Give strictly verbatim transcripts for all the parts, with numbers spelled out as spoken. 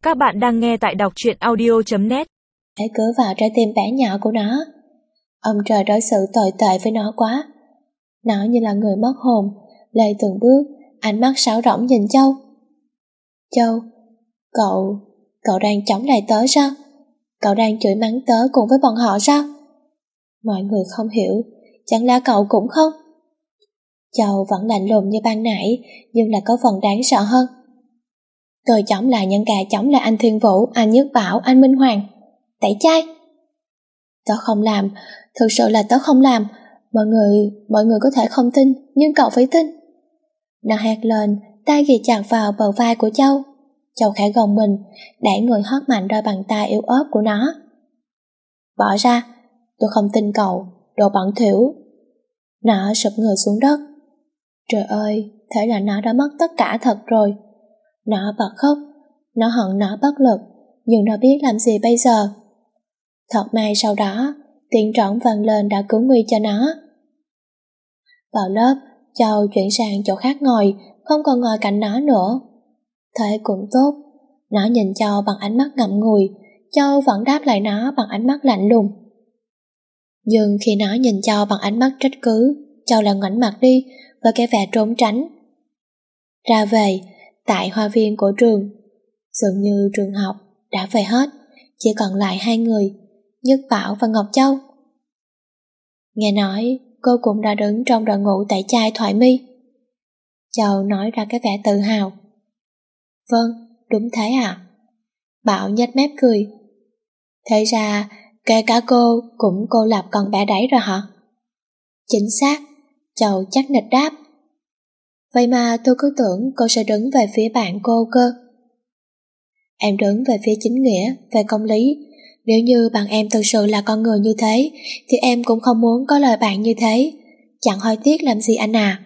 Các bạn đang nghe tại đọc truyện audio chấm net. Hãy cửa vào trái tim bé nhỏ của nó. Ông trời đối xử tồi tệ với nó quá. Nó như là người mất hồn, lê từng bước, ánh mắt sáo rỗng nhìn Châu. Châu, cậu, cậu đang chống lại tớ sao? Cậu đang chửi mắng tớ cùng với bọn họ sao? Mọi người không hiểu, chẳng lẽ cậu cũng không? Châu vẫn lạnh lùng như ban nãy, nhưng là có phần đáng sợ hơn. Tôi chống lại những kẻ chống lại anh Thiên Vũ, anh Nhất Bảo, anh Minh Hoàng. Tẩy chay. Tớ không làm, thực sự là tớ không làm. Mọi người, mọi người có thể không tin, nhưng cậu phải tin. Nó hét lên, tay ghì chặt vào bờ vai của Châu. Châu khẽ gồng mình, đẩy người hót mạnh đôi bàn tay yếu ớt của nó. Bỏ ra, tôi không tin cậu, đồ bẩn thỉu. Nó sụp người xuống đất. Trời ơi, thế là nó đã mất tất cả thật rồi. Nó bật khóc, nó hận nó bất lực, nhưng nó biết làm gì bây giờ. Thật may sau đó, tiếng trống vang lên đã cứu nguy cho nó. Vào lớp, Châu chuyển sang chỗ khác ngồi, không còn ngồi cạnh nó nữa. Thế cũng tốt, nó nhìn Châu bằng ánh mắt ngậm ngùi, Châu vẫn đáp lại nó bằng ánh mắt lạnh lùng. Nhưng khi nó nhìn Châu bằng ánh mắt trách cứ, Châu lại ngoảnh mặt đi với cái vẻ trốn tránh. Ra về, tại hoa viên của trường, dường như trường học đã về hết, chỉ còn lại hai người, Nhất Bảo và Ngọc Châu. Nghe nói cô cũng đã đứng trong đội ngũ tẩy chay Thoại My. Châu nói ra cái vẻ tự hào. Vâng, đúng thế à? Bảo nhếch mép cười. Thế ra kể cả cô cũng cô lập con bé đấy rồi hả? Chính xác, Châu chắc nịch đáp. Vậy mà tôi cứ tưởng cô sẽ đứng về phía bạn cô cơ. Em đứng về phía chính nghĩa, về công lý. Nếu như bạn em thực sự là con người như thế, thì em cũng không muốn có lời bạn như thế. Chẳng hối tiếc làm gì anh à.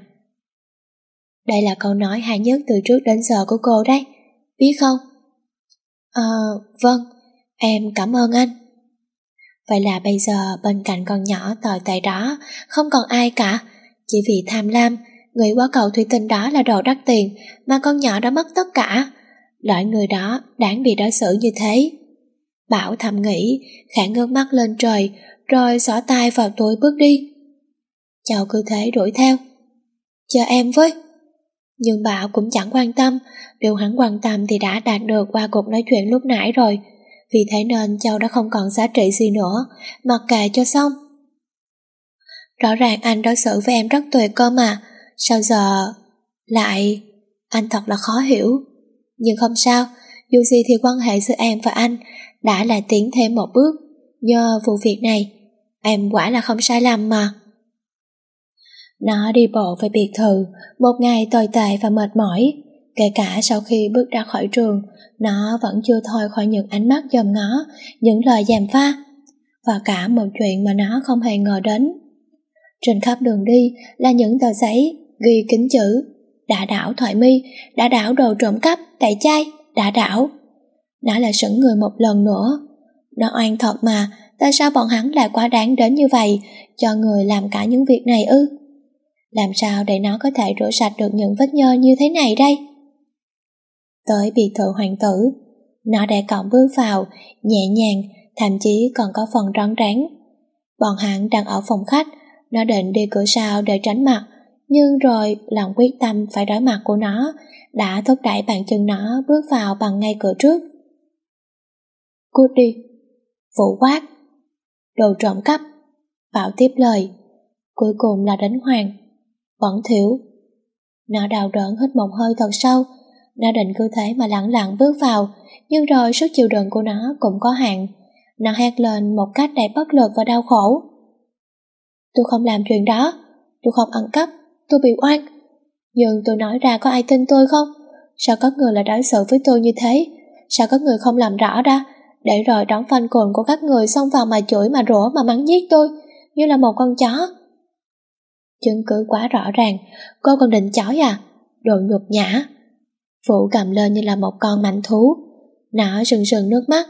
Đây là câu nói hay nhất từ trước đến giờ của cô đấy, biết không? Ờ, vâng, em cảm ơn anh. Vậy là bây giờ bên cạnh con nhỏ tồi tệ đó không còn ai cả. Chỉ vì tham lam, người quả cầu thủy tinh đó là đồ đắt tiền mà con nhỏ đã mất tất cả. Loại người đó đáng bị đối xử như thế. Bảo thầm nghĩ, khẽ ngước mắt lên trời, rồi xỏ tay vào túi bước đi. Châu cứ thế đuổi theo. Chờ em với. Nhưng Bảo cũng chẳng quan tâm, điều hắn quan tâm thì đã đạt được qua cuộc nói chuyện lúc nãy rồi. Vì thế nên Châu đã không còn giá trị gì nữa, mặc kệ cho xong. Rõ ràng anh đối xử với em rất tuyệt cơ mà, sao giờ lại... Anh thật là khó hiểu. Nhưng không sao, dù gì thì quan hệ giữa em và anh đã lại tiến thêm một bước. Nhờ vụ việc này, em quả là không sai lầm mà. Nó đi bộ về biệt thự, một ngày tồi tệ và mệt mỏi. Kể cả sau khi bước ra khỏi trường, nó vẫn chưa thôi khỏi những ánh mắt dòm ngó, những lời gièm pha, và cả một chuyện mà nó không hề ngờ đến. Trên khắp đường đi là những tờ giấy ghi kín chữ đã đảo Thoại My, đã đảo đồ trộm cắp, tẩy chay, đã đảo. Nó lại sững người một lần nữa. Nó oan thật mà, tại sao bọn hắn lại quá đáng đến như vậy, cho người làm cả những việc này ư? Làm sao để nó có thể rửa sạch được những vết nhơ như thế này đây? Tới biệt thự hoàng tử, nó để cổng bước vào, nhẹ nhàng, thậm chí còn có phần rón rén. Bọn hắn đang ở phòng khách, nó định đi cửa sau để tránh mặt, nhưng rồi lòng quyết tâm phải đối mặt của nó đã thúc đẩy bàn chân nó bước vào bằng ngay cửa trước. Cút đi. Vũ quát. Đồ trộm cắp. Bảo tiếp lời. Cuối cùng là đánh Hoàng. Bẩn thỉu. Nó đau đớn hít một hơi thật sâu. Nó định cứ thế mà lặng lặng bước vào, nhưng rồi sức chịu đựng của nó cũng có hạn. Nó hét lên một cách đầy bất lực và đau khổ. Tôi không làm chuyện đó. Tôi không ăn cắp. Tôi bị oan. Nhưng tôi nói ra có ai tin tôi không? Sao có người lại đối xử với tôi như thế? Sao có người không làm rõ ra, để rồi đón phanh cồn của các người xông vào mà chửi mà rủa mà mắng giết tôi như là một con chó? Chứng cứ quá rõ ràng. Cô còn định chói à? Đồ nhục nhã. Vũ cầm lên như là một con mãnh thú. Nó rưng rưng nước mắt.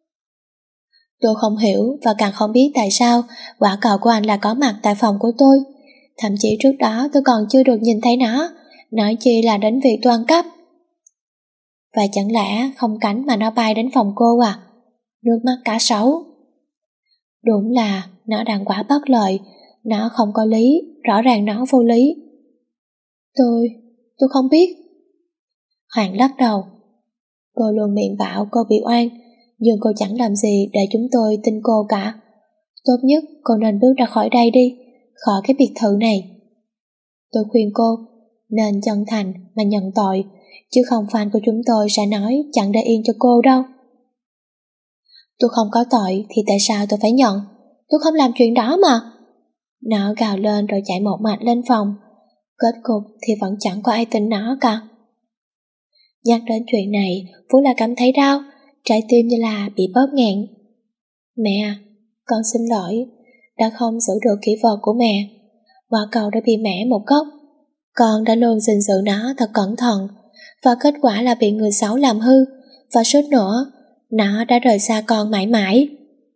Tôi không hiểu và càng không biết tại sao quả cầu của anh lại có mặt tại phòng của tôi. Thậm chí trước đó tôi còn chưa được nhìn thấy nó, nói chi là đến việc tôi ăn cắp. Và chẳng lẽ không cánh mà nó bay đến phòng cô à? Nước mắt cá sấu. Đúng là nó đang quá bất lợi, nó không có lý, rõ ràng nó vô lý. Tôi, tôi không biết. Hoàng lắc đầu. Cô luôn miệng bảo cô bị oan, nhưng cô chẳng làm gì để chúng tôi tin cô cả. Tốt nhất cô nên bước ra khỏi đây đi, khỏi cái biệt thự này. Tôi khuyên cô nên chân thành mà nhận tội, chứ không fan của chúng tôi sẽ nói chẳng để yên cho cô đâu. Tôi không có tội thì tại sao tôi phải nhận? Tôi không làm chuyện đó mà. Nó gào lên rồi chạy một mạch lên phòng. Kết cục thì vẫn chẳng có ai tin nó cả. Nhắc đến chuyện này, Phú là cảm thấy đau, trái tim như là bị bóp nghẹn. Mẹ à, con xin lỗi, đã không giữ được kỷ vật của mẹ. Quả cầu đã bị mẻ một góc. Con đã luôn gìn giữ nó thật cẩn thận, và kết quả là bị người xấu làm hư, và suốt nữa, nó đã rời xa con mãi mãi.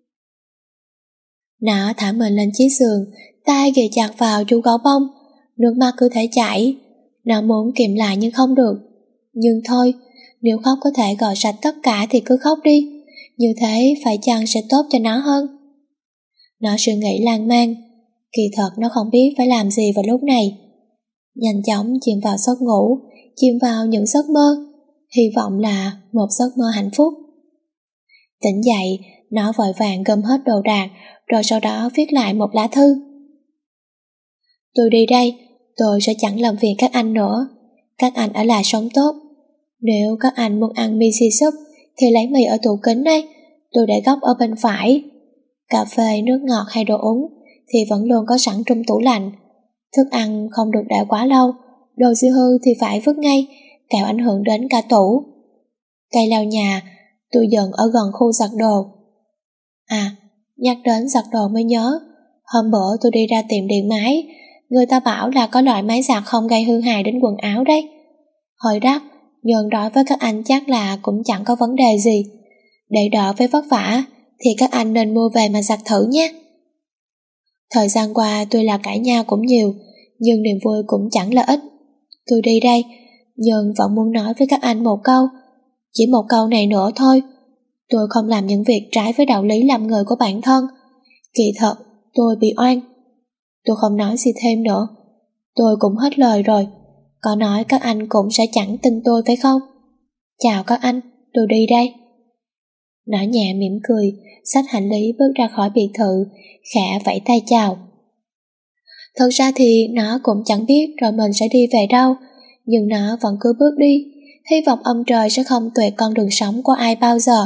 Nó thả mình lên chiếc giường, tay ghì chặt vào chu gấu bông, nước mắt cứ thể chảy. Nó muốn kìm lại nhưng không được. Nhưng thôi, nếu khóc có thể gọt sạch tất cả thì cứ khóc đi, như thế phải chăng sẽ tốt cho nó hơn. Nó suy nghĩ lan man, kỳ thật nó không biết phải làm gì vào lúc này. Nhanh chóng chìm vào giấc ngủ, chìm vào những giấc mơ, hy vọng là một giấc mơ hạnh phúc. Tỉnh dậy, nó vội vàng gom hết đồ đạc, rồi sau đó viết lại một lá thư. Tôi đi đây, tôi sẽ chẳng làm phiền các anh nữa. Các anh ở lại sống tốt. Nếu các anh muốn ăn miso soup thì lấy mì ở tủ kính đây, tôi để góc ở bên phải. Cà phê, nước ngọt hay đồ uống thì vẫn luôn có sẵn trong tủ lạnh. Thức ăn không được để quá lâu, đồ dư hư thì phải vứt ngay, kẻo ảnh hưởng đến cả tủ. Cây lau nhà, tôi dần ở gần khu giặt đồ. À, nhắc đến giặt đồ mới nhớ, hôm bữa tôi đi ra tiệm điện máy, người ta bảo là có loại máy giặt không gây hư hại đến quần áo đấy. Hơi đắt, nhưng đối với các anh chắc là cũng chẳng có vấn đề gì. Để đỡ phải vất vả thì các anh nên mua về mà giặt thử nhé. Thời gian qua tuy là cãi nhau cũng nhiều, nhưng niềm vui cũng chẳng là ít. Tôi đi đây, nhưng vẫn muốn nói với các anh một câu. Chỉ một câu này nữa thôi. Tôi không làm những việc trái với đạo lý làm người của bản thân. Kỳ thật, tôi bị oan. Tôi không nói gì thêm nữa. Tôi cũng hết lời rồi. Có nói các anh cũng sẽ chẳng tin tôi phải không? Chào các anh, tôi đi đây. Nó nhẹ mỉm cười, xách hành lý bước ra khỏi biệt thự, khẽ vẫy tay chào. Thật ra thì nó cũng chẳng biết rồi mình sẽ đi về đâu, nhưng nó vẫn cứ bước đi, hy vọng ông trời sẽ không tuyệt con đường sống của ai bao giờ.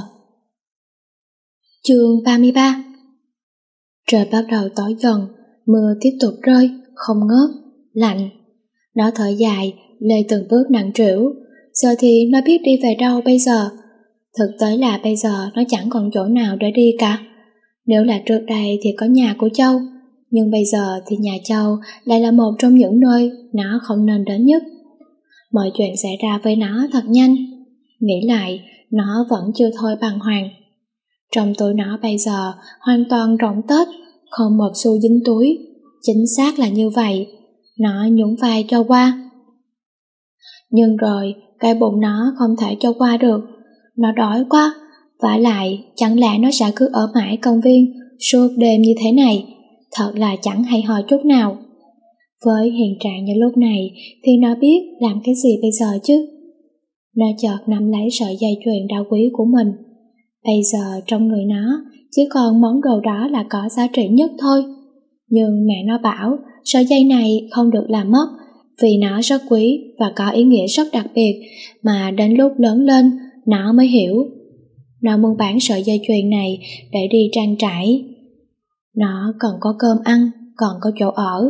Chương ba mươi ba. Trời bắt đầu tối dần, mưa tiếp tục rơi, không ngớt, lạnh. Nó thở dài, lê từng bước nặng trĩu. Giờ thì nó biết đi về đâu bây giờ? Thực tế là bây giờ nó chẳng còn chỗ nào để đi cả. Nếu là trước đây thì có nhà của Châu, nhưng bây giờ thì nhà Châu lại là một trong những nơi nó không nên đến nhất. Mọi chuyện xảy ra với nó thật nhanh. Nghĩ lại, nó vẫn chưa thôi bàng hoàng. Trong túi nó bây giờ hoàn toàn rỗng tết, không một xu dính túi. Chính xác là như vậy. Nó nhún vai cho qua. Nhưng rồi, cái bụng nó không thể cho qua được. Nó đói quá. Vả lại, chẳng lẽ nó sẽ cứ ở mãi công viên suốt đêm như thế này? Thật là chẳng hay ho chút nào. Với hiện trạng như lúc này thì nó biết làm cái gì bây giờ chứ? Nó chợt nắm lấy sợi dây chuyền đá quý của mình. Bây giờ trong người nó chỉ còn món đồ đó là có giá trị nhất thôi. Nhưng mẹ nó bảo sợi dây này không được làm mất, vì nó rất quý và có ý nghĩa rất đặc biệt mà đến lúc lớn lên nó mới hiểu. Nó muốn bán sợi dây chuyền này để đi trang trải. Nó cần có cơm ăn, còn có chỗ ở.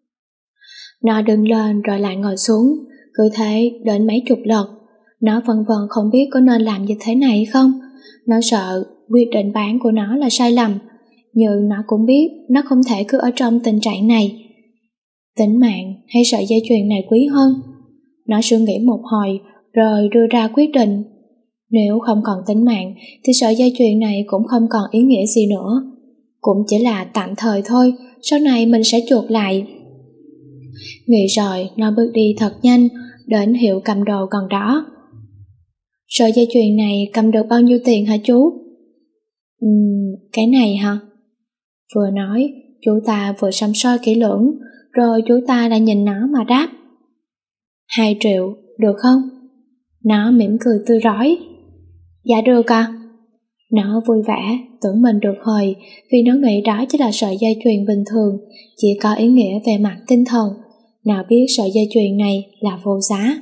Nó đứng lên rồi lại ngồi xuống, cứ thế đến mấy chục lần. Nó vân vân không biết có nên làm như thế này hay không. Nó sợ quyết định bán của nó là sai lầm, nhưng nó cũng biết nó không thể cứ ở trong tình trạng này. Tính mạng hay sợi dây chuyền này quý hơn? Nó suy nghĩ một hồi rồi đưa ra quyết định. Nếu không còn tính mạng thì sợi dây chuyền này cũng không còn ý nghĩa gì nữa. Cũng chỉ là tạm thời thôi, sau này mình sẽ chuộc lại. Nghĩ rồi nó bước đi thật nhanh đến hiệu cầm đồ gần đó. Sợi dây chuyền này cầm được bao nhiêu tiền hả chú? Ừm, cái này hả? Vừa nói, chú ta vừa săm soi kỹ lưỡng, rồi chú ta đã nhìn nó mà đáp. Hai triệu, được không? Nó mỉm cười tươi rói. Dạ được à? Nó vui vẻ, tưởng mình được hời vì nó nghĩ đó chỉ là sợi dây chuyền bình thường, chỉ có ý nghĩa về mặt tinh thần, nào biết sợi dây chuyền này là vô giá.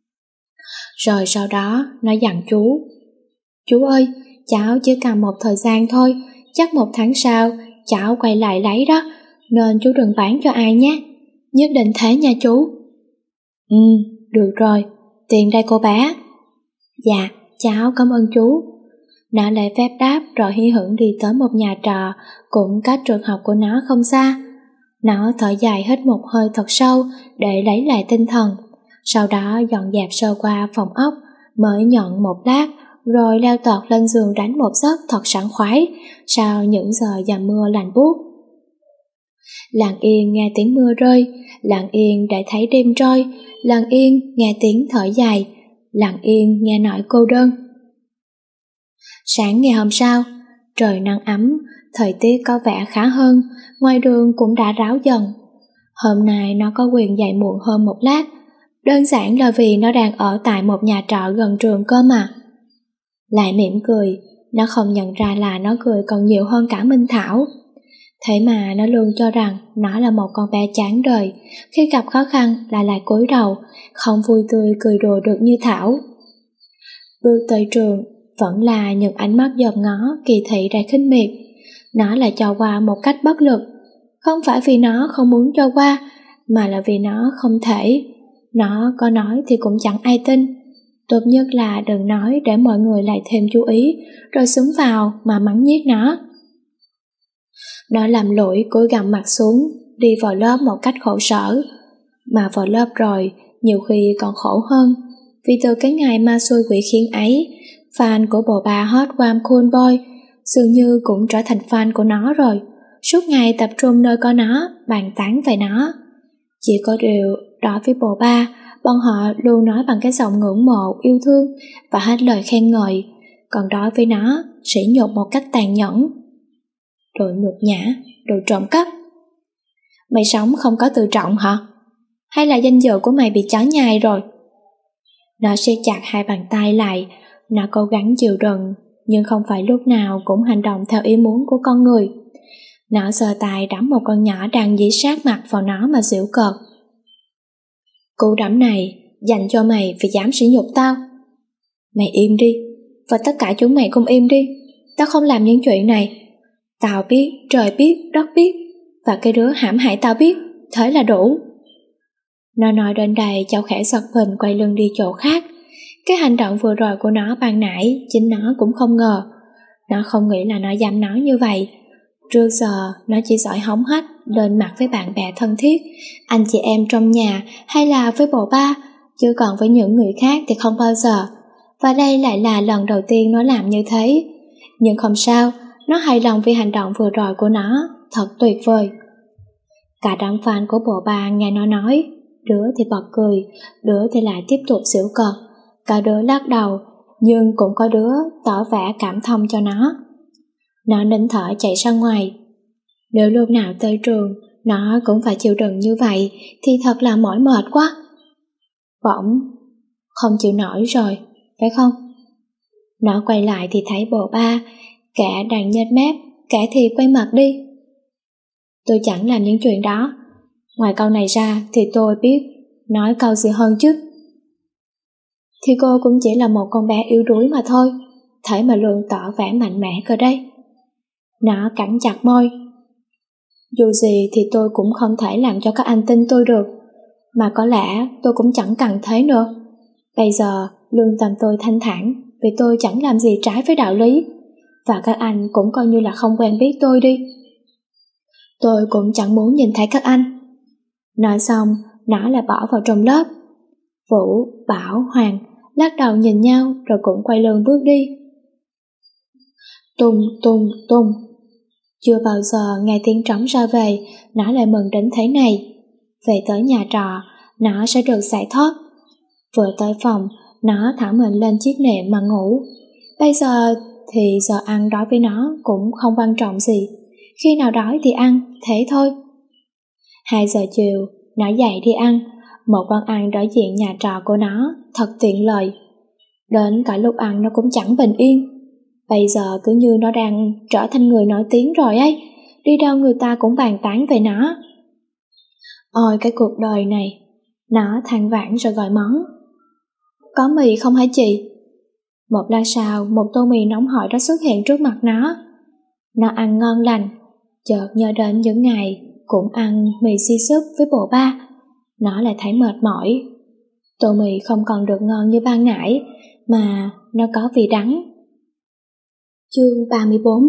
Rồi sau đó nó dặn chú. Chú ơi, cháu chỉ cần một thời gian thôi, chắc một tháng sau cháu quay lại lấy đó, nên chú đừng bán cho ai nhé. Nhất định thế nha chú. Ừ, được rồi, tiền đây cô bé. Dạ, cháu cảm ơn chú. Nó lễ phép đáp rồi hí hửng đi tới một nhà trọ cũng cách trường học của nó không xa. Nó thở dài hít một hơi thật sâu để lấy lại tinh thần, sau đó dọn dẹp sơ qua phòng ốc, mới nhận một lát, rồi leo tọt lên giường đánh một giấc thật sảng khoái sau những giờ dầm mưa lạnh buốt. Lặng yên nghe tiếng mưa rơi, lặng yên để thấy đêm trôi, lặng yên nghe tiếng thở dài, lặng yên nghe nỗi cô đơn. Sáng ngày hôm sau, trời nắng ấm, thời tiết có vẻ khá hơn, ngoài đường cũng đã ráo dần. Hôm nay nó có quyền dậy muộn hơn một lát, đơn giản là vì nó đang ở tại một nhà trọ gần trường cơ mà. Lại mỉm cười, nó không nhận ra là nó cười còn nhiều hơn cả Minh Thảo. Thế mà nó luôn cho rằng nó là một con bé chán đời, khi gặp khó khăn là lại cúi đầu, không vui tươi cười đùa được như Thảo. Bước tới trường, vẫn là những ánh mắt dòm ngó kỳ thị đầy khinh miệt. Nó lại cho qua một cách bất lực, không phải vì nó không muốn cho qua, mà là vì nó không thể. Nó có nói thì cũng chẳng ai tin. Tốt nhất là đừng nói để mọi người lại thêm chú ý, rồi xúm vào mà mắng nhiếc nó. Nó làm lỗi cúi gằm mặt xuống, đi vào lớp một cách khổ sở. Mà vào lớp rồi, nhiều khi còn khổ hơn, vì từ cái ngày ma xui quỷ khiến ấy, fan của bộ ba hot Warm Cool Boy dường như cũng trở thành fan của nó rồi, suốt ngày tập trung nơi có nó, bàn tán về nó. Chỉ có điều, đối với bộ ba, bọn họ luôn nói bằng cái giọng ngưỡng mộ, yêu thương và hết lời khen ngợi, còn đối với nó, sỉ nhục một cách tàn nhẫn. Đồ nhục nhã, đồ trộm cắp. Mày sống không có tự trọng hả? Hay là danh dự của mày bị chó nhai rồi? Nó siết chặt hai bàn tay lại, nó cố gắng chịu đựng, nhưng không phải lúc nào cũng hành động theo ý muốn của con người. Nó giơ tay đấm một con nhỏ đang dí sát mặt vào nó mà giễu cợt. Cú đấm này dành cho mày vì dám sỉ nhục tao. Mày im đi, và tất cả chúng mày cũng im đi. Tao không làm những chuyện này. Tao biết, trời biết, đất biết, và cái đứa hãm hại tao biết, thế là đủ. Nó nói đến đây, cháu khẽ giật mình quay lưng đi chỗ khác. Cái hành động vừa rồi của nó ban nãy, chính nó cũng không ngờ. Nó không nghĩ là nó dám nói như vậy. Trước giờ, nó chỉ giỏi hống hách, lên mặt với bạn bè thân thiết, anh chị em trong nhà hay là với bộ ba, chứ còn với những người khác thì không bao giờ. Và đây lại là lần đầu tiên nó làm như thế. Nhưng không sao, nó hài lòng vì hành động vừa rồi của nó, thật tuyệt vời. Cả đám fan của bộ ba nghe nó nói, đứa thì bật cười, đứa thì lại tiếp tục giễu cợt, cả đứa lắc đầu, nhưng cũng có đứa tỏ vẻ cảm thông cho nó. Nó nín thở chạy ra ngoài. Nếu lúc nào tới trường, nó cũng phải chịu đựng như vậy, thì thật là mỏi mệt quá. Bỗng, không chịu nổi rồi, phải không? Nó quay lại thì thấy bộ ba, kẻ đang nhếch mép, kẻ thì quay mặt đi. Tôi chẳng làm những chuyện đó. Ngoài câu này ra thì tôi biết nói câu gì hơn chứ. Thì cô cũng chỉ là một con bé yếu đuối mà thôi, thế mà luôn tỏ vẻ mạnh mẽ cơ đấy. Nó cắn chặt môi. Dù gì thì tôi cũng không thể làm cho các anh tin tôi được, mà có lẽ tôi cũng chẳng cần thế nữa. Bây giờ lương tâm tôi thanh thản vì tôi chẳng làm gì trái với đạo lý, và các anh cũng coi như là không quen biết tôi đi. Tôi cũng chẳng muốn nhìn thấy các anh. Nói xong, nó lại bỏ vào trong lớp. Vũ, Bảo, Hoàng lắc đầu nhìn nhau rồi cũng quay lưng bước đi. Tung, tung, tung. Chưa bao giờ nghe tiếng trống ra về, nó lại mừng đến thế này. Về tới nhà trọ, nó sẽ được giải thoát. Vừa tới phòng, nó thả mình lên chiếc nệm mà ngủ. Bây giờ thì giờ ăn đối với nó cũng không quan trọng gì. Khi nào đói thì ăn, thế thôi. Hai giờ chiều, nó dậy đi ăn. Một quán ăn đối diện nhà trọ của nó, thật tiện lợi. Đến cả lúc ăn nó cũng chẳng bình yên. Bây giờ cứ như nó đang trở thành người nổi tiếng rồi ấy. Đi đâu người ta cũng bàn tán về nó. Ôi cái cuộc đời này. Nó than vãn rồi gọi món. Có mì không hả chị? Một lát sau, một tô mì nóng hổi đã xuất hiện trước mặt nó. Nó ăn ngon lành, chợt nhớ đến những ngày cũng ăn mì xi súp với bộ ba. Nó lại thấy mệt mỏi. Tô mì không còn được ngon như ban nãy, mà nó có vị đắng. Chương ba mươi bốn.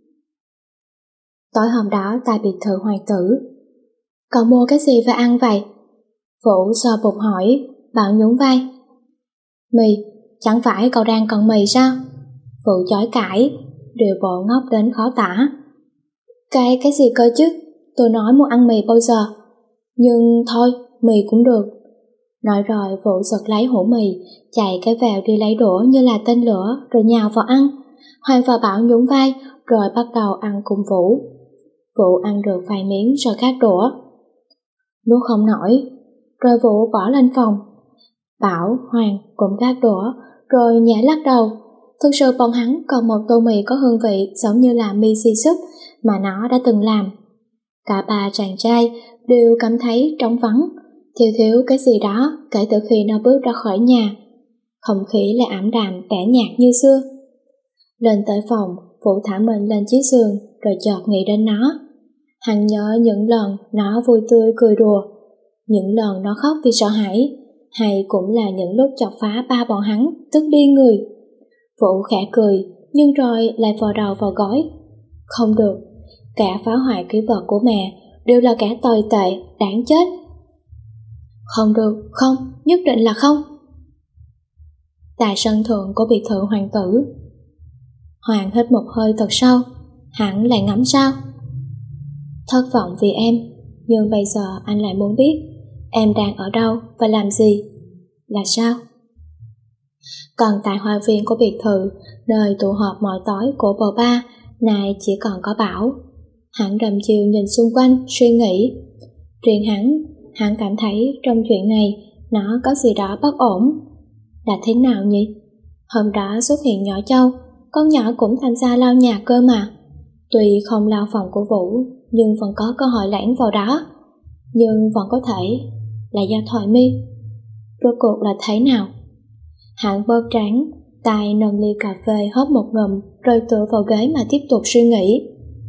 Tối hôm đó tại biệt thự hoàng tử. Cậu mua cái gì và ăn vậy? Vũ sờ bụng hỏi, Bảo nhún vai. Mì, chẳng phải cậu đang còn mì sao? Vũ chối cãi, điều bộ ngốc đến khó tả. Cái cái gì cơ chứ? Tôi nói muốn ăn mì bao giờ? Nhưng thôi, mì cũng được. Nói rồi Vũ giật lấy hũ mì, chạy cái vèo đi lấy đũa như là tên lửa rồi nhào vào ăn. Hoàng và Bảo nhún vai rồi bắt đầu ăn cùng Vũ. Vũ ăn được vài miếng rồi gác đũa. Nuốt không nổi, rồi Vũ bỏ lên phòng. Bảo, Hoàng cũng gác đũa rồi nhẹ lắc đầu. Thực sự bọn hắn còn một tô mì có hương vị giống như là mì xi súp mà nó đã từng làm. Cả ba chàng trai đều cảm thấy trống vắng, thiếu thiếu cái gì đó kể từ khi nó bước ra khỏi nhà. Không khí lại ảm đạm tẻ nhạt như xưa. Lên tới phòng, Vũ thả mình lên chiếc giường rồi chợt nghĩ đến nó. Hắn nhớ những lần nó vui tươi cười đùa, những lần nó khóc vì sợ hãi, hay cũng là những lúc chọc phá ba bọn hắn tức điên người. Vũ khẽ cười, nhưng rồi lại vò đầu vào gối. Không được, kẻ phá hoại ký vật của mẹ đều là kẻ tồi tệ, đáng chết. Không được, không, nhất định là không. Tại sân thượng của biệt thự hoàng tử. Hoàng hít một hơi thật sâu, hắn lại ngắm sao. Thất vọng vì em, nhưng bây giờ anh lại muốn biết em đang ở đâu và làm gì. Là sao? Còn tại hoa viên của biệt thự, nơi tụ họp mọi tối của bầu ba, nay chỉ còn có Bảo. Hắn đăm chiêu nhìn xung quanh, suy nghĩ. Riêng hắn, hắn cảm thấy trong chuyện này nó có gì đó bất ổn. Là thế nào nhỉ? Hôm đó xuất hiện nhỏ Châu, con nhỏ cũng tham gia lau nhà cơ mà. Tuy không lau phòng của Vũ, nhưng vẫn có cơ hội lẻn vào đó. Nhưng vẫn có thể là do Thoại Mi. Rốt cuộc là thế nào? Hắn bóp trán, tay nâng ly cà phê hớp một ngụm rồi tựa vào ghế mà tiếp tục suy nghĩ.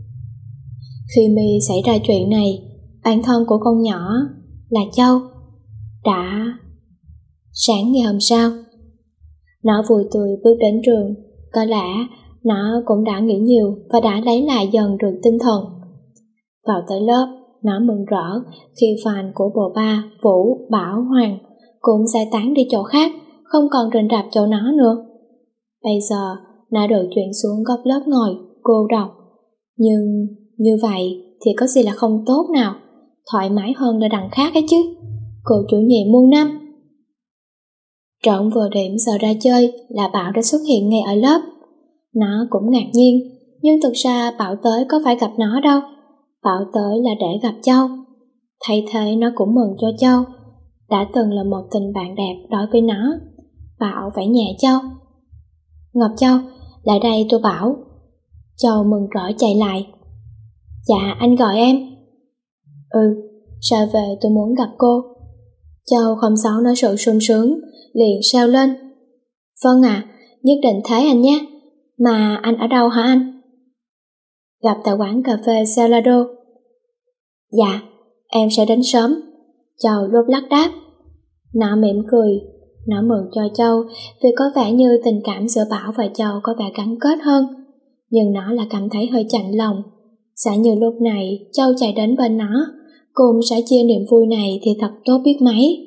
Khi Mi xảy ra chuyện này, bản thân của con nhỏ là Châu đã... Sáng ngày hôm sau, nó vui tươi bước đến trường. Có lẽ nó cũng đã nghĩ nhiều và đã lấy lại dần được tinh thần. Vào tới lớp, nó mừng rỡ khi fan của bộ ba, Vũ, Bảo, Hoàng cũng giải tán đi chỗ khác, không còn rình rập chỗ nó nữa. Bây giờ nó được chuyển xuống góc lớp ngồi, cô độc. Nhưng như vậy thì có gì là không tốt nào, thoải mái hơn là đằng khác ấy chứ. Cô chủ nhiệm muôn năm. Trọn vừa điểm giờ ra chơi là Bảo đã xuất hiện ngay ở lớp. Nó cũng ngạc nhiên, nhưng thực ra Bảo tới có phải gặp nó đâu. Bảo tới là để gặp Châu. Thay thế nó cũng mừng cho Châu. Đã từng là một tình bạn đẹp đối với nó. Bảo vẫy nhẹ Châu. Ngọc Châu, lại đây tôi Bảo. Châu mừng rỡ chạy lại. Dạ, anh gọi em. Ừ, sao về tôi muốn gặp cô. Châu không giấu nói sự sung sướng, liền reo lên. Vâng ạ, à, nhất định thế anh nhé. Mà anh ở đâu hả anh? Gặp tại quán cà phê Salado. Dạ, em sẽ đến sớm. Châu lúc lắc đáp. Nó mỉm cười. Nó mừng cho Châu vì có vẻ như tình cảm giữa Bảo và Châu có vẻ gắn kết hơn. Nhưng nó là cảm thấy hơi chạnh lòng. Giả như lúc này Châu chạy đến bên nó, cùng sẽ chia niềm vui này thì thật tốt biết mấy.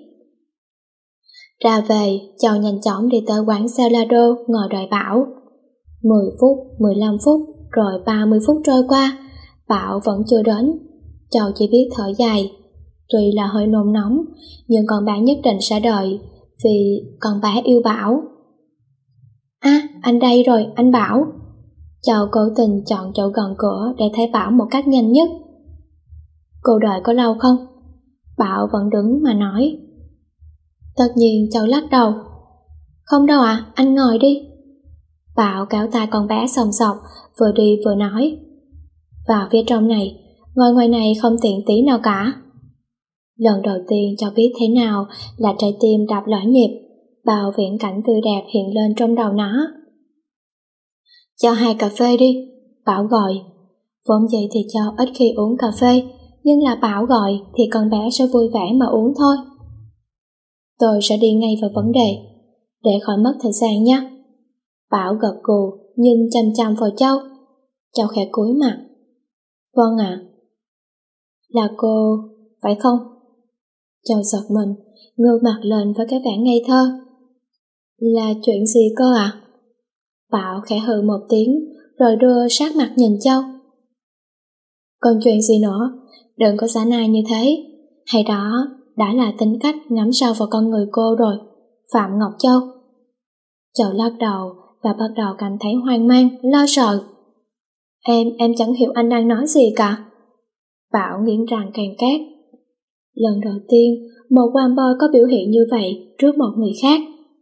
Ra về, Châu nhanh chóng đi tới quán Salado ngồi đợi Bảo. mười phút, mười lăm phút, rồi ba mươi phút trôi qua, Bảo vẫn chưa đến. Châu chỉ biết thở dài. Tuy là hơi nôn nóng, nhưng con bạn nhất định sẽ đợi, vì con bé yêu Bảo. À, anh đây rồi, anh Bảo. Châu cố tình chọn chỗ gần cửa để thấy Bảo một cách nhanh nhất. Cô đợi có lâu không? Bảo vẫn đứng mà nói. Tất nhiên Châu lắc đầu. Không đâu ạ, à, anh ngồi đi. Bảo kéo tay con bé sòng sọc, vừa đi vừa nói. Vào phía trong này, ngồi ngoài này không tiện tí nào cả. Lần đầu tiên cho biết thế nào là trái tim đập lỡ nhịp, bao viễn cảnh tươi đẹp hiện lên trong đầu nó. Cho hai cà phê đi, Bảo gọi. Vốn dĩ thì cho ít khi uống cà phê, nhưng là Bảo gọi thì con bé sẽ vui vẻ mà uống thôi. Tôi sẽ đi ngay vào vấn đề, để khỏi mất thời gian nhé. Bảo gật gù nhưng chăm chăm vào Châu. Châu khẽ cúi mặt. Vâng ạ. À. Là cô, phải không? Châu giật mình, ngước mặt lên với cái vẻ ngây thơ. Là chuyện gì cơ ạ? À? Bảo khẽ hừ một tiếng, rồi đưa sát mặt nhìn Châu. Còn chuyện gì nữa, đừng có giả nai như thế. Hay đó đã là tính cách ngắm sâu vào con người cô rồi, Phạm Ngọc Châu. Châu lắc đầu và bắt đầu cảm thấy hoang mang, lo sợ. Em, em chẳng hiểu anh đang nói gì cả. Bảo nghiến răng càng két. Lần đầu tiên, một quan boy có biểu hiện như vậy trước một người khác.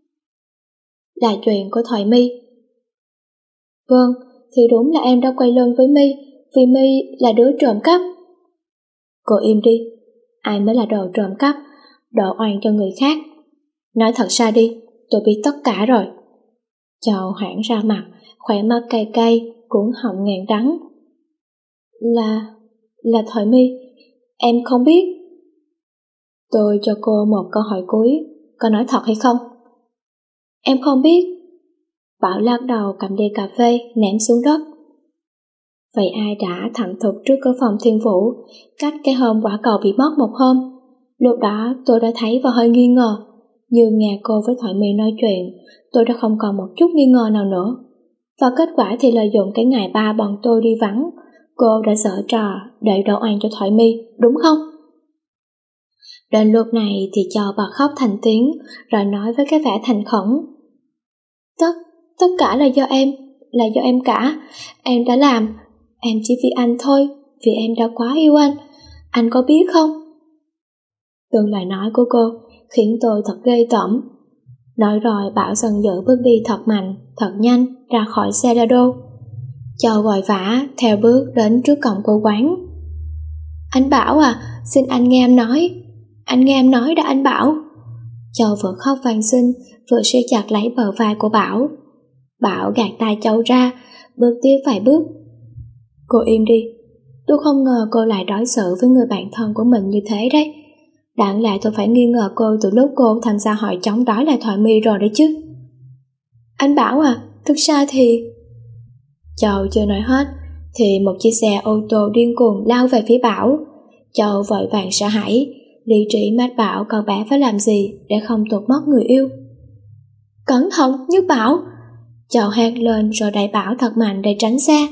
Là chuyện của Thoại My. Vâng, thì đúng là em đã quay lưng với My, vì My là đứa trộm cắp. Cô im đi, ai mới là đồ trộm cắp, đổ oan cho người khác. Nói thật ra đi, tôi biết tất cả rồi. Châu hoảng ra mặt, khỏe mắt cay cay, cuốn họng ngàn đắng. Là... là Thoại My, em không biết. Tôi cho cô một câu hỏi cuối, có nói thật hay không? Em không biết. Bảo lắc đầu cầm ly cà phê ném xuống đất. Vậy ai đã thẳng thục trước cửa phòng Thiên Vũ, cách cái hôm quả cầu bị mất một hôm? Lúc đó tôi đã thấy và hơi nghi ngờ, nhưng nghe cô với Thoại My nói chuyện, tôi đã không còn một chút nghi ngờ nào nữa. Và kết quả thì lợi dụng cái ngày ba bọn tôi đi vắng, cô đã giở trò để đổ oan cho Thoại My, đúng không? Đến lúc này thì Châu bật khóc thành tiếng, rồi nói với cái vẻ thành khẩn. Tất, tất cả là do em, là do em cả. Em đã làm, em chỉ vì anh thôi, vì em đã quá yêu anh. Anh có biết không? Từng lời nói của cô khiến tôi thật ghê tởm. Nói rồi Bảo dần dữ bước đi thật mạnh, thật nhanh ra khỏi xe la đô. Châu vội vã theo bước đến trước cổng của quán. Anh Bảo à, xin anh nghe em nói. Anh nghe em nói đã anh Bảo. Châu vừa khóc van xin, vừa siết chặt lấy bờ vai của Bảo. Bảo gạt tay Châu ra, bước tiếp vài bước. Cô im đi, tôi không ngờ cô lại đối xử với người bạn thân của mình như thế đấy. Đáng lẽ tôi phải nghi ngờ cô từ lúc cô tham gia hội chống đối lại Thoại My rồi đấy chứ. Anh Bảo à, thực ra thì... Châu chưa nói hết, thì một chiếc xe ô tô điên cuồng lao về phía Bảo. Châu vội vàng sợ hãi, lý trí mách Bảo con bé phải làm gì để không tụt mất người yêu. Cẩn thận, Như Bảo! Châu hét lên rồi đẩy Bảo thật mạnh để tránh xe.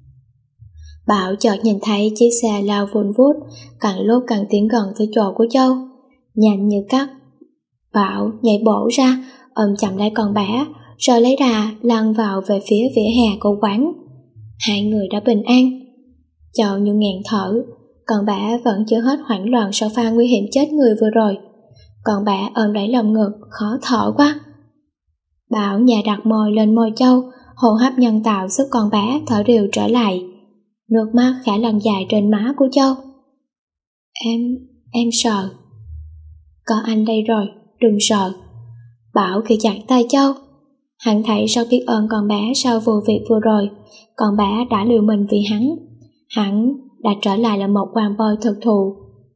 Bảo chợt nhìn thấy chiếc xe lao vun vút, càng lúc càng tiến gần tới chỗ của Châu, nhanh như cắt. Bảo nhảy bổ ra, ôm chậm lấy con bé, rồi lấy đà lăn vào về phía vỉa hè của quán. Hai người đã bình an. Châu như ngàn thở, con bé vẫn chưa hết hoảng loạn sau pha nguy hiểm chết người vừa rồi. Con bé ôm lấy lồng ngực, khó thở quá. Bảo nhẹ đặt môi lên môi Châu, hô hấp nhân tạo giúp con bé thở đều trở lại. Nước mắt khẽ lần dài trên má của Châu. Em, em sợ. Có anh đây rồi, đừng sợ. Bảo khi chặt tay Châu. Hắn thấy rất biết ơn con bé sau vụ việc vừa rồi, con bé đã liều mình vì hắn. Hắn đã trở lại là một hoàng boy thực thụ.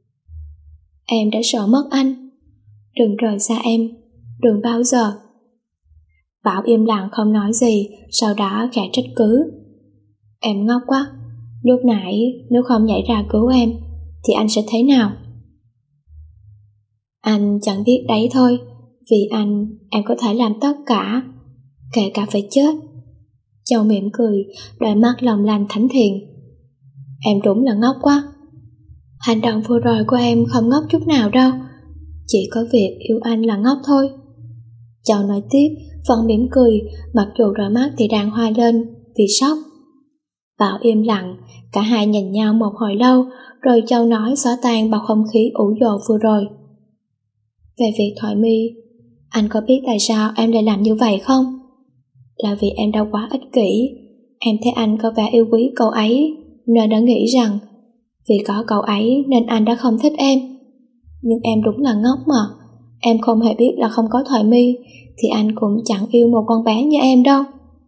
Em đã sợ mất anh. Đừng rời xa em, đừng bao giờ. Bảo im lặng không nói gì, sau đó khẽ trách cứ. Em ngốc quá, lúc nãy nếu không nhảy ra cứu em, thì anh sẽ thế nào? Anh chẳng biết đấy thôi, vì anh, em có thể làm tất cả, kể cả phải chết. Châu mỉm cười, đôi mắt lòng lành thánh thiện. Em đúng là ngốc quá. Hành động vừa rồi của em không ngốc chút nào đâu, chỉ có việc yêu anh là ngốc thôi. Châu nói tiếp, vẫn mỉm cười, mặc dù đôi mắt thì đang hoa lên vì sốc. Bảo im lặng, cả hai nhìn nhau một hồi lâu, rồi Châu nói xóa tan bầu không khí ủ dột vừa rồi. Về việc Thoại My, anh có biết tại sao em lại làm như vậy không? Là vì em đã quá ích kỷ. Em thấy anh có vẻ yêu quý cậu ấy, nên đã nghĩ rằng vì có cậu ấy nên anh đã không thích em. Nhưng em đúng là ngốc mà. Em không hề biết là không có Thoại My thì anh cũng chẳng yêu một con bé như em đâu.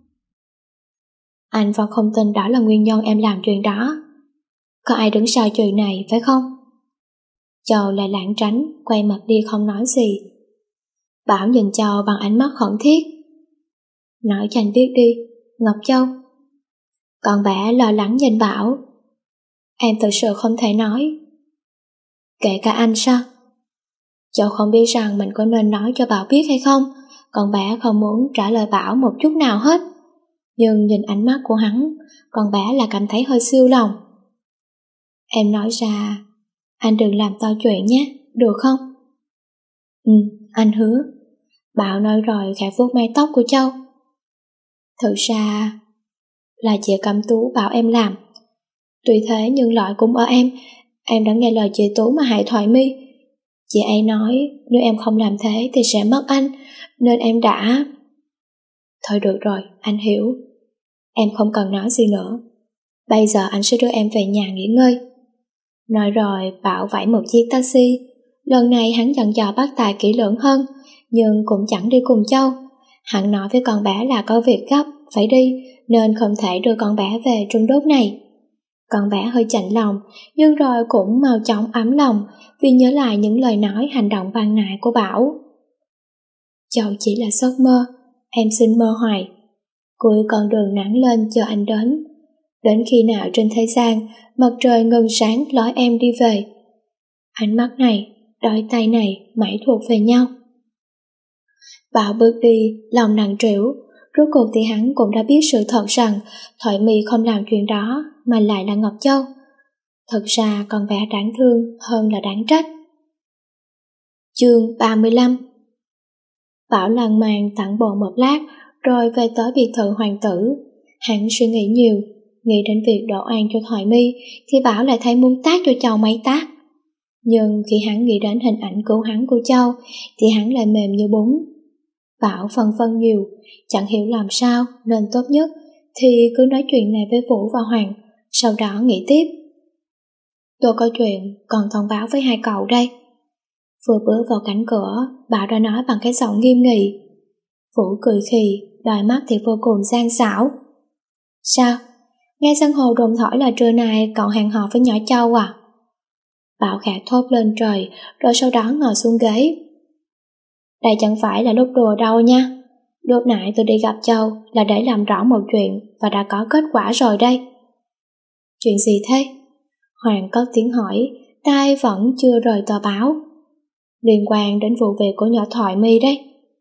Anh vẫn không tin đó là nguyên nhân em làm chuyện đó. Có ai đứng sau chuyện này phải không? Châu lại lảng tránh, quay mặt đi không nói gì. Bảo nhìn Châu bằng ánh mắt khẩn thiết. Nói cho anh biết đi, Ngọc Châu. Con bé lo lắng nhìn Bảo. Em thực sự không thể nói. Kể cả anh sao? Châu không biết rằng mình có nên nói cho Bảo biết hay không. Con bé không muốn trả lời Bảo một chút nào hết. Nhưng nhìn ánh mắt của hắn, con bé là cảm thấy hơi siêu lòng. Em nói ra, anh đừng làm to chuyện nhé, được không? Ừ, anh hứa. Bảo nói rồi khẽ vuốt mái tóc của Châu. Thực ra là chị Cẩm Tú bảo em làm. Tuy thế nhưng lỗi cũng ở em. Em đã nghe lời chị Tú mà hại Thoại My. Chị ấy nói nếu em không làm thế thì sẽ mất anh, nên em đã... Thôi được rồi, anh hiểu. Em không cần nói gì nữa. Bây giờ anh sẽ đưa em về nhà nghỉ ngơi. Nói rồi Bảo vẫy một chiếc taxi. Lần này hắn dặn dò bác tài kỹ lưỡng hơn, nhưng cũng chẳng đi cùng Châu. Hắn nói với con bé là có việc gấp phải đi, nên không thể đưa con bé về Trung Đốt này. Con bé hơi chạnh lòng, nhưng rồi cũng mau chóng ấm lòng vì nhớ lại những lời nói hành động ban nãy của Bảo. Châu chỉ là giấc mơ, em xin mơ hoài. Cuối con đường nắng lên chờ anh đến. Đến khi nào trên thế gian mặt trời ngừng sáng lối em đi về. Ánh mắt này, đôi tay này mãi thuộc về nhau. Bảo bước đi, lòng nặng trĩu. Rốt cuộc thì hắn cũng đã biết sự thật rằng Thoại My không làm chuyện đó mà lại là Ngọc Châu. Thật ra con bé đáng thương hơn là đáng trách. Chương ba mươi lăm. Bảo làng màng tản bộ một lát rồi về tới biệt thự hoàng tử. Hắn suy nghĩ nhiều, nghĩ đến việc đổ oan cho Thoại My thì Bảo lại thấy muốn tát cho Châu mấy tát. Nhưng khi hắn nghĩ đến hình ảnh cứu hắn của Châu thì hắn lại mềm như bún. Bảo phân vân nhiều, chẳng hiểu làm sao nên tốt nhất thì cứ nói chuyện này với Vũ và Hoàng, sau đó nghĩ tiếp. Tôi có chuyện còn thông báo với hai cậu đây. Vừa bước vào cánh cửa, Bảo đã nói bằng cái giọng nghiêm nghị. Vũ cười khì, đôi mắt thì vô cùng gian xảo. Sao? Nghe sân hồ đồn thổi là trưa nay cậu hẹn hò với nhỏ Châu à? Bảo khẽ thốt lên trời, rồi sau đó ngồi xuống ghế. Đây chẳng phải là lúc đùa đâu nha. Lúc nãy tôi đi gặp Châu là để làm rõ một chuyện và đã có kết quả rồi đây. Chuyện gì thế? Hoàng cất tiếng hỏi, tai vẫn chưa rời tờ báo. Liên quan đến vụ việc của nhỏ Thoại My đấy.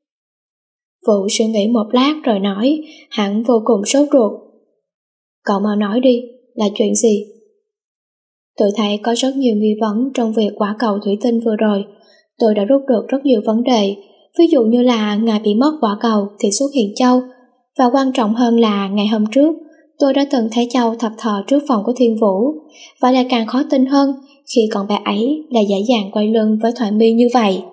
Vũ suy nghĩ một lát rồi nói, hẳn vô cùng sốt ruột. Cậu mau nói đi, là chuyện gì? Tôi thấy có rất nhiều nghi vấn trong việc quả cầu thủy tinh vừa rồi. Tôi đã rút được rất nhiều vấn đề, ví dụ như là ngày bị mất quả cầu thì xuất hiện Châu, và quan trọng hơn là ngày hôm trước tôi đã từng thấy Châu thập thò trước phòng của Thiên Vũ, và lại càng khó tin hơn khi con bé ấy là dễ dàng quay lưng với Thoại My như vậy.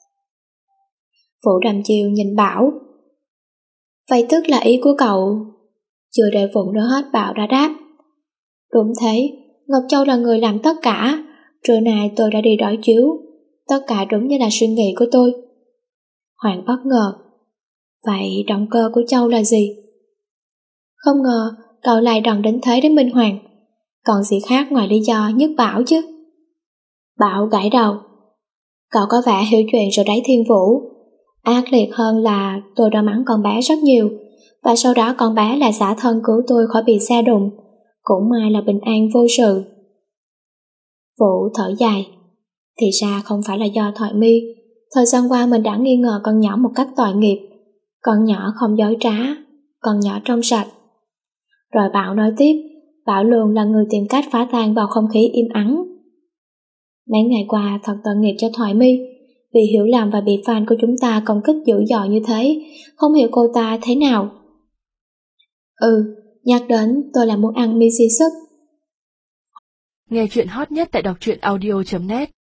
Vũ đăm chiêu nhìn Bảo. Vậy tức là ý của cậu? Chưa để Vũ nói hết Bảo đã đáp. Đúng thế, Ngọc Châu là người làm tất cả. Trưa nay tôi đã đi đối chiếu. Tất cả đúng như là suy nghĩ của tôi. Hoàng bất ngờ. Vậy động cơ của Châu là gì? Không ngờ cậu lại đòn đến thế đến Minh Hoàng. Còn gì khác ngoài lý do nhức Bảo chứ? Bảo gãi đầu. Cậu có vẻ hiểu chuyện rồi đấy Thiên Vũ. Ác liệt hơn là tôi đã mắng con bé rất nhiều, và sau đó con bé lại xả thân cứu tôi khỏi bị xe đụng. Cũng may là bình an vô sự. Vũ thở dài. Thì ra không phải là do Thoại My. Thời gian qua mình đã nghi ngờ con nhỏ một cách tội nghiệp. Con nhỏ không dối trá, con nhỏ trong sạch. Rồi Bảo nói tiếp, Bảo luôn là người tìm cách phá tan vào không khí im ắng. Mấy ngày qua thật tội nghiệp cho Thoại My. Vì hiểu lầm và bị fan của chúng ta công kích dữ dội như thế, không hiểu cô ta thế nào. Ừ, nhắc đến tôi là muốn ăn miso soup. Nghe chuyện hot nhất tại đọc truyện audio chấm net.